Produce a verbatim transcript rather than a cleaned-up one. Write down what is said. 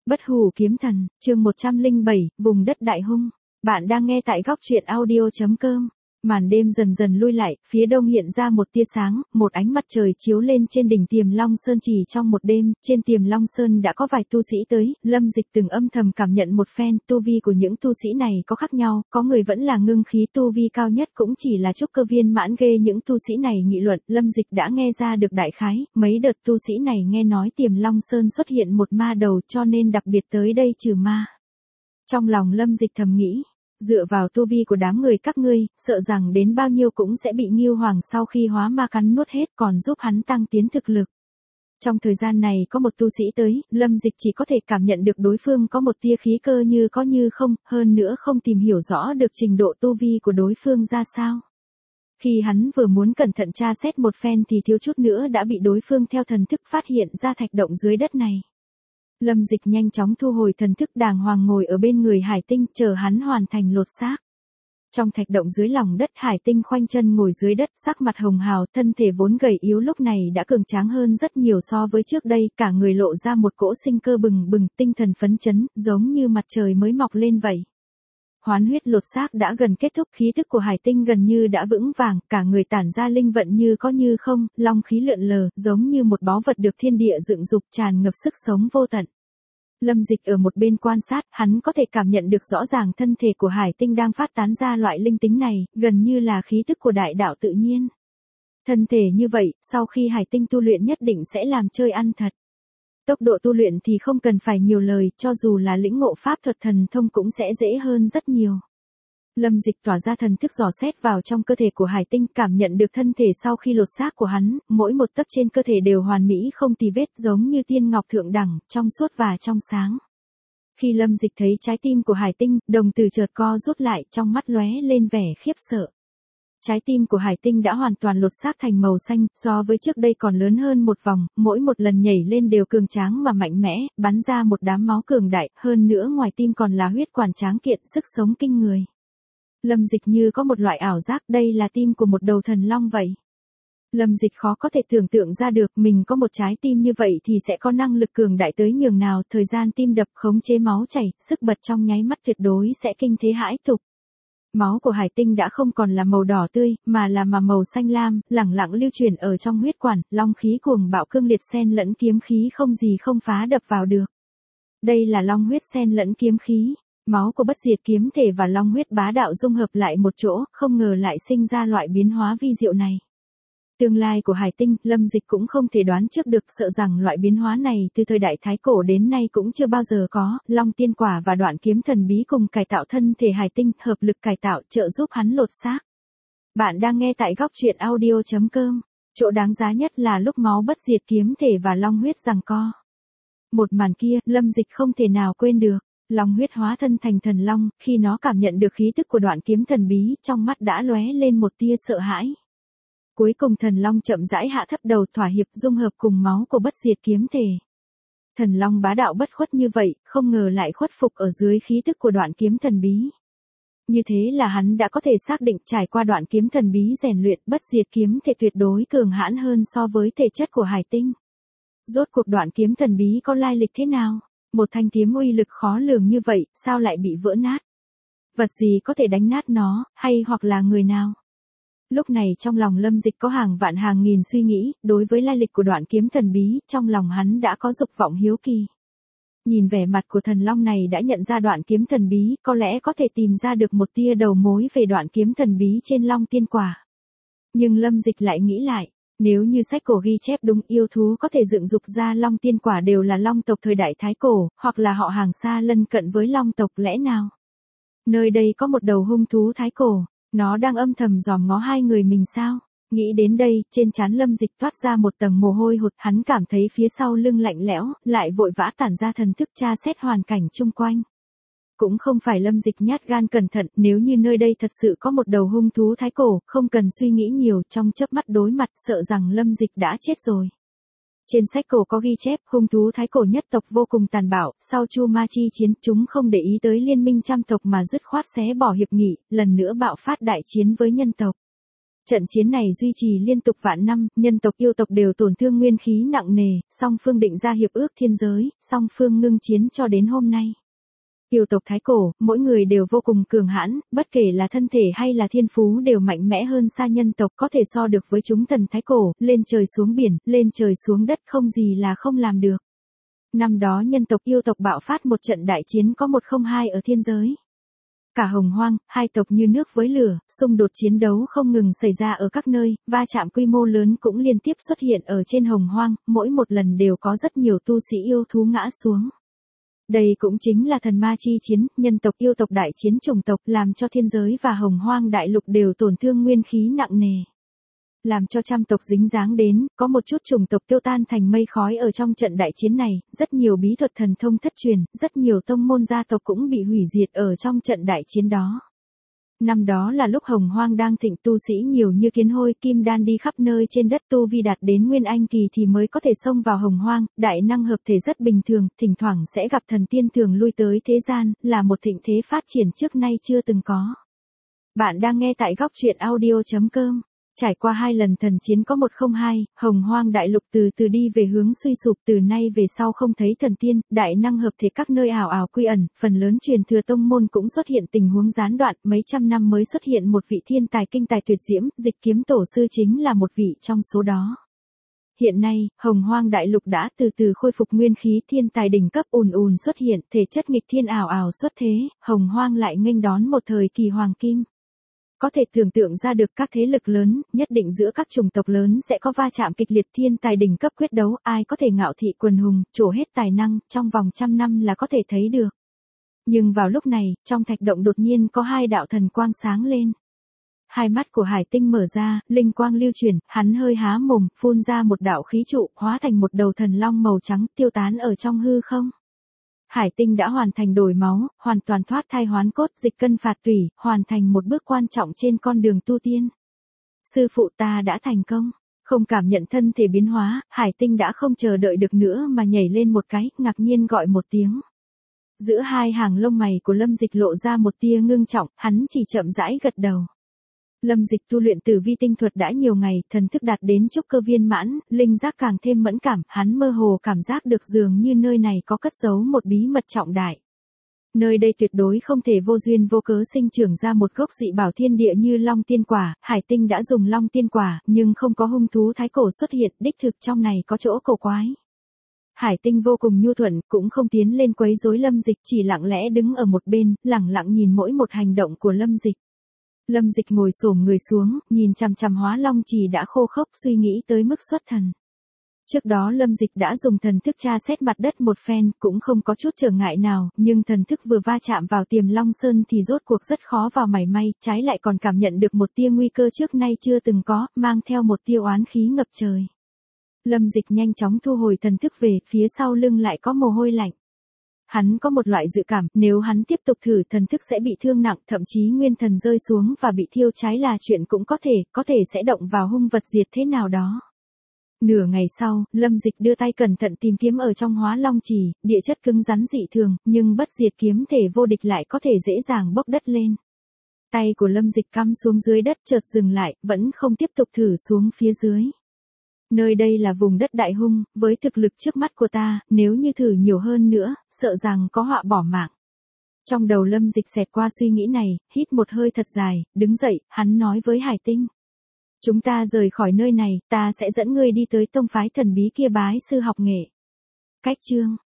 Bất hủ kiếm thần, chương một trăm lẻ bảy, vùng đất đại hung. Bạn đang nghe tại góc truyện audio chấm com. Màn đêm dần dần lui lại, phía đông hiện ra một tia sáng, một ánh mặt trời chiếu lên trên đỉnh Tiềm Long Sơn. Chỉ trong một đêm, trên Tiềm Long Sơn đã có vài tu sĩ tới, Lâm Dịch từng âm thầm cảm nhận một phen, tu vi của những tu sĩ này có khác nhau, có người vẫn là ngưng khí tu vi cao nhất cũng chỉ là trúc cơ viên mãn. Ghê những tu sĩ này nghị luận, Lâm Dịch đã nghe ra được đại khái, mấy đợt tu sĩ này nghe nói Tiềm Long Sơn xuất hiện một ma đầu cho nên đặc biệt tới đây trừ ma. Trong lòng Lâm Dịch thầm nghĩ, dựa vào tu vi của đám người các ngươi, sợ rằng đến bao nhiêu cũng sẽ bị Ngưu Hoàng sau khi hóa ma cắn nuốt hết, còn giúp hắn tăng tiến thực lực. Trong thời gian này có một tu sĩ tới, Lâm Dịch chỉ có thể cảm nhận được đối phương có một tia khí cơ như có như không, hơn nữa không tìm hiểu rõ được trình độ tu vi của đối phương ra sao. Khi hắn vừa muốn cẩn thận tra xét một phen thì thiếu chút nữa đã bị đối phương theo thần thức phát hiện ra thạch động dưới đất này. Lâm Dịch nhanh chóng thu hồi thần thức, đàng hoàng ngồi ở bên người Hải Tinh, chờ hắn hoàn thành lột xác. Trong thạch động dưới lòng đất, Hải Tinh khoanh chân ngồi dưới đất, sắc mặt hồng hào, thân thể vốn gầy yếu lúc này đã cường tráng hơn rất nhiều so với trước đây, cả người lộ ra một cỗ sinh cơ bừng bừng, tinh thần phấn chấn, giống như mặt trời mới mọc lên vậy. Hoán huyết lột xác đã gần kết thúc, khí thức của Hải Tinh gần như đã vững vàng, cả người tản ra linh vận như có như không, long khí lượn lờ, giống như một báu vật được thiên địa dựng dục, tràn ngập sức sống vô tận. Lâm Dịch ở một bên quan sát, hắn có thể cảm nhận được rõ ràng thân thể của Hải Tinh đang phát tán ra loại linh tính này, gần như là khí thức của đại đạo tự nhiên. Thân thể như vậy, sau khi Hải Tinh tu luyện nhất định sẽ làm chơi ăn thật. Tốc độ tu luyện thì không cần phải nhiều lời, cho dù là lĩnh ngộ pháp thuật thần thông cũng sẽ dễ hơn rất nhiều. Lâm Dịch tỏa ra thần thức dò xét vào trong cơ thể của Hải Tinh, cảm nhận được thân thể sau khi lột xác của hắn, mỗi một tấc trên cơ thể đều hoàn mỹ không tì vết, giống như tiên ngọc thượng đẳng, trong suốt và trong sáng. Khi Lâm Dịch thấy trái tim của Hải Tinh, đồng tử chợt co rút lại, trong mắt lóe lên vẻ khiếp sợ. Trái tim của Hải Tinh đã hoàn toàn lột xác thành màu xanh, so với trước đây còn lớn hơn một vòng, mỗi một lần nhảy lên đều cường tráng mà mạnh mẽ, bắn ra một đám máu cường đại, hơn nữa ngoài tim còn là huyết quản tráng kiện, sức sống kinh người. Lâm Dịch như có một loại ảo giác, đây là tim của một đầu thần long vậy. Lâm Dịch khó có thể tưởng tượng ra được mình có một trái tim như vậy thì sẽ có năng lực cường đại tới nhường nào, thời gian tim đập, khống chế máu chảy, sức bật trong nháy mắt tuyệt đối sẽ kinh thế hãi tục. Máu của Hải Tinh đã không còn là màu đỏ tươi, mà là mà màu xanh lam, lẳng lặng lưu chuyển ở trong huyết quản, long khí cuồng bạo cương liệt xen lẫn kiếm khí không gì không phá đập vào được. Đây là long huyết xen lẫn kiếm khí. Máu của bất diệt kiếm thể và long huyết bá đạo dung hợp lại một chỗ, không ngờ lại sinh ra loại biến hóa vi diệu này. Tương lai của Hải Tinh, Lâm Dịch cũng không thể đoán trước được, sợ rằng loại biến hóa này từ thời đại Thái Cổ đến nay cũng chưa bao giờ có. Long tiên quả và đoạn kiếm thần bí cùng cải tạo thân thể Hải Tinh, hợp lực cải tạo trợ giúp hắn lột xác. Bạn đang nghe tại góc truyện audio chấm com. Chỗ đáng giá nhất là lúc máu bất diệt kiếm thể và long huyết giằng co. Một màn kia, Lâm Dịch không thể nào quên được. Long huyết hóa thân thành thần long, khi nó cảm nhận được khí tức của đoạn kiếm thần bí, trong mắt đã lóe lên một tia sợ hãi. Cuối cùng thần long chậm rãi hạ thấp đầu, thỏa hiệp dung hợp cùng máu của bất diệt kiếm thể. Thần long bá đạo bất khuất như vậy, không ngờ lại khuất phục ở dưới khí tức của đoạn kiếm thần bí. Như thế là hắn đã có thể xác định trải qua đoạn kiếm thần bí rèn luyện, bất diệt kiếm thể tuyệt đối cường hãn hơn so với thể chất của Hải Tinh. Rốt cuộc đoạn kiếm thần bí có lai lịch thế nào? Một thanh kiếm uy lực khó lường như vậy, sao lại bị vỡ nát? Vật gì có thể đánh nát nó, hay hoặc là người nào? Lúc này trong lòng Lâm Dịch có hàng vạn hàng nghìn suy nghĩ, đối với lai lịch của đoạn kiếm thần bí, trong lòng hắn đã có dục vọng hiếu kỳ. Nhìn vẻ mặt của thần long này đã nhận ra đoạn kiếm thần bí, có lẽ có thể tìm ra được một tia đầu mối về đoạn kiếm thần bí trên long tiên quả. Nhưng Lâm Dịch lại nghĩ lại. Nếu như sách cổ ghi chép đúng, yêu thú có thể dựng dục ra long tiên quả đều là long tộc thời đại Thái Cổ, hoặc là họ hàng xa lân cận với long tộc, lẽ nào? Nơi đây có một đầu hung thú Thái Cổ, nó đang âm thầm dòm ngó hai người mình sao? Nghĩ đến đây, trên trán Lâm Dịch toát ra một tầng mồ hôi hột, hắn cảm thấy phía sau lưng lạnh lẽo, lại vội vã tản ra thần thức tra xét hoàn cảnh chung quanh. Cũng không phải Lâm Dịch nhát gan cẩn thận, nếu như nơi đây thật sự có một đầu hung thú Thái Cổ, không cần suy nghĩ nhiều, trong chớp mắt đối mặt, sợ rằng Lâm Dịch đã chết rồi. Trên sách cổ có ghi chép, hung thú Thái Cổ nhất tộc vô cùng tàn bạo, sau Chu Ma chi chiến, chúng không để ý tới liên minh trăm tộc mà dứt khoát xé bỏ hiệp nghị, lần nữa bạo phát đại chiến với nhân tộc. Trận chiến này duy trì liên tục vạn năm, nhân tộc yêu tộc đều tổn thương nguyên khí nặng nề, song phương định ra hiệp ước thiên giới, song phương ngưng chiến cho đến hôm nay. Yêu tộc thái cổ, mỗi người đều vô cùng cường hãn, bất kể là thân thể hay là thiên phú đều mạnh mẽ hơn xa nhân tộc, có thể so được với chúng thần thái cổ, lên trời xuống biển, lên trời xuống đất, không gì là không làm được. Năm đó nhân tộc yêu tộc bạo phát một trận đại chiến có một không hai ở thiên giới. Cả hồng hoang, hai tộc như nước với lửa, xung đột chiến đấu không ngừng xảy ra ở các nơi, va chạm quy mô lớn cũng liên tiếp xuất hiện ở trên hồng hoang, mỗi một lần đều có rất nhiều tu sĩ yêu thú ngã xuống. Đây cũng chính là thần ma chi chiến, nhân tộc yêu tộc đại chiến chủng tộc, làm cho thiên giới và hồng hoang đại lục đều tổn thương nguyên khí nặng nề. Làm cho trăm tộc dính dáng đến, có một chút chủng tộc tiêu tan thành mây khói ở trong trận đại chiến này, rất nhiều bí thuật thần thông thất truyền, rất nhiều tông môn gia tộc cũng bị hủy diệt ở trong trận đại chiến đó. Năm đó là lúc hồng hoang đang thịnh, tu sĩ nhiều như kiến hôi, kim đan đi khắp nơi trên đất, tu vi đạt đến nguyên anh kỳ thì mới có thể xông vào hồng hoang, đại năng hợp thể rất bình thường, thỉnh thoảng sẽ gặp thần tiên thường lui tới thế gian, là một thịnh thế phát triển trước nay chưa từng có. Bạn đang nghe tại góc truyện audio chấm com. Trải qua hai lần thần chiến có một không hai, hồng hoang đại lục từ từ đi về hướng suy sụp, từ nay về sau không thấy thần tiên, đại năng hợp thể các nơi ảo ảo quy ẩn, phần lớn truyền thừa tông môn cũng xuất hiện tình huống gián đoạn, mấy trăm năm mới xuất hiện một vị thiên tài kinh tài tuyệt diễm, Dịch Kiếm tổ sư chính là một vị trong số đó. Hiện nay, hồng hoang đại lục đã từ từ khôi phục nguyên khí, thiên tài đỉnh cấp ùn ùn xuất hiện, thể chất nghịch thiên ảo ảo xuất thế, hồng hoang lại nghênh đón một thời kỳ hoàng kim. Có thể tưởng tượng ra được các thế lực lớn, nhất định giữa các chủng tộc lớn sẽ có va chạm kịch liệt, thiên tài đỉnh cấp quyết đấu, ai có thể ngạo thị quần hùng, trổ hết tài năng, trong vòng trăm năm là có thể thấy được. Nhưng vào lúc này, trong thạch động đột nhiên có hai đạo thần quang sáng lên. Hai mắt của Hải Tinh mở ra, linh quang lưu chuyển, hắn hơi há mồm, phun ra một đạo khí trụ, hóa thành một đầu thần long màu trắng, tiêu tán ở trong hư không. Hải Tinh đã hoàn thành đổi máu, hoàn toàn thoát thai hoán cốt, dịch cân phạt tủy, hoàn thành một bước quan trọng trên con đường tu tiên. Sư phụ ta đã thành công. Không cảm nhận thân thể biến hóa, Hải Tinh đã không chờ đợi được nữa mà nhảy lên một cái, ngạc nhiên gọi một tiếng. Giữa hai hàng lông mày của Lâm Dịch lộ ra một tia ngưng trọng, hắn chỉ chậm rãi gật đầu. Lâm Dịch tu luyện tử vi tinh thuật đã nhiều ngày, thần thức đạt đến trúc cơ viên mãn, linh giác càng thêm mẫn cảm, hắn mơ hồ cảm giác được dường như nơi này có cất giấu một bí mật trọng đại. Nơi đây tuyệt đối không thể vô duyên vô cớ sinh trưởng ra một gốc dị bảo thiên địa như Long Tiên Quả, Hải Tinh đã dùng Long Tiên Quả, nhưng không có hung thú thái cổ xuất hiện, đích thực trong này có chỗ cổ quái. Hải Tinh vô cùng nhu thuận, cũng không tiến lên quấy rối Lâm Dịch, chỉ lặng lẽ đứng ở một bên, lặng lặng nhìn mỗi một hành động của Lâm Dịch. Lâm Dịch ngồi xổm người xuống, nhìn chằm chằm Hóa Long Trì đã khô khốc, suy nghĩ tới mức xuất thần. Trước đó Lâm Dịch đã dùng thần thức tra xét mặt đất một phen, cũng không có chút trở ngại nào, nhưng thần thức vừa va chạm vào Tiềm Long Sơn thì rốt cuộc rất khó vào mảy may, trái lại còn cảm nhận được một tia nguy cơ trước nay chưa từng có, mang theo một tia oán khí ngập trời. Lâm Dịch nhanh chóng thu hồi thần thức về, phía sau lưng lại có mồ hôi lạnh. Hắn có một loại dự cảm, nếu hắn tiếp tục thử thần thức sẽ bị thương nặng, thậm chí nguyên thần rơi xuống và bị thiêu cháy là chuyện cũng có thể, có thể sẽ động vào hung vật diệt thế nào đó. Nửa ngày sau, Lâm Dịch đưa tay cẩn thận tìm kiếm ở trong Hóa Long Trì, địa chất cứng rắn dị thường, nhưng bất diệt kiếm thể vô địch lại có thể dễ dàng bốc đất lên. Tay của Lâm Dịch cắm xuống dưới đất chợt dừng lại, vẫn không tiếp tục thử xuống phía dưới. Nơi đây là vùng đất đại hung, với thực lực trước mắt của ta, nếu như thử nhiều hơn nữa, sợ rằng có họa bỏ mạng. Trong đầu Lâm Dịch xẹt qua suy nghĩ này, hít một hơi thật dài, đứng dậy, hắn nói với Hải Tinh. Chúng ta rời khỏi nơi này, ta sẽ dẫn ngươi đi tới tông phái thần bí kia bái sư học nghệ. Cách chương,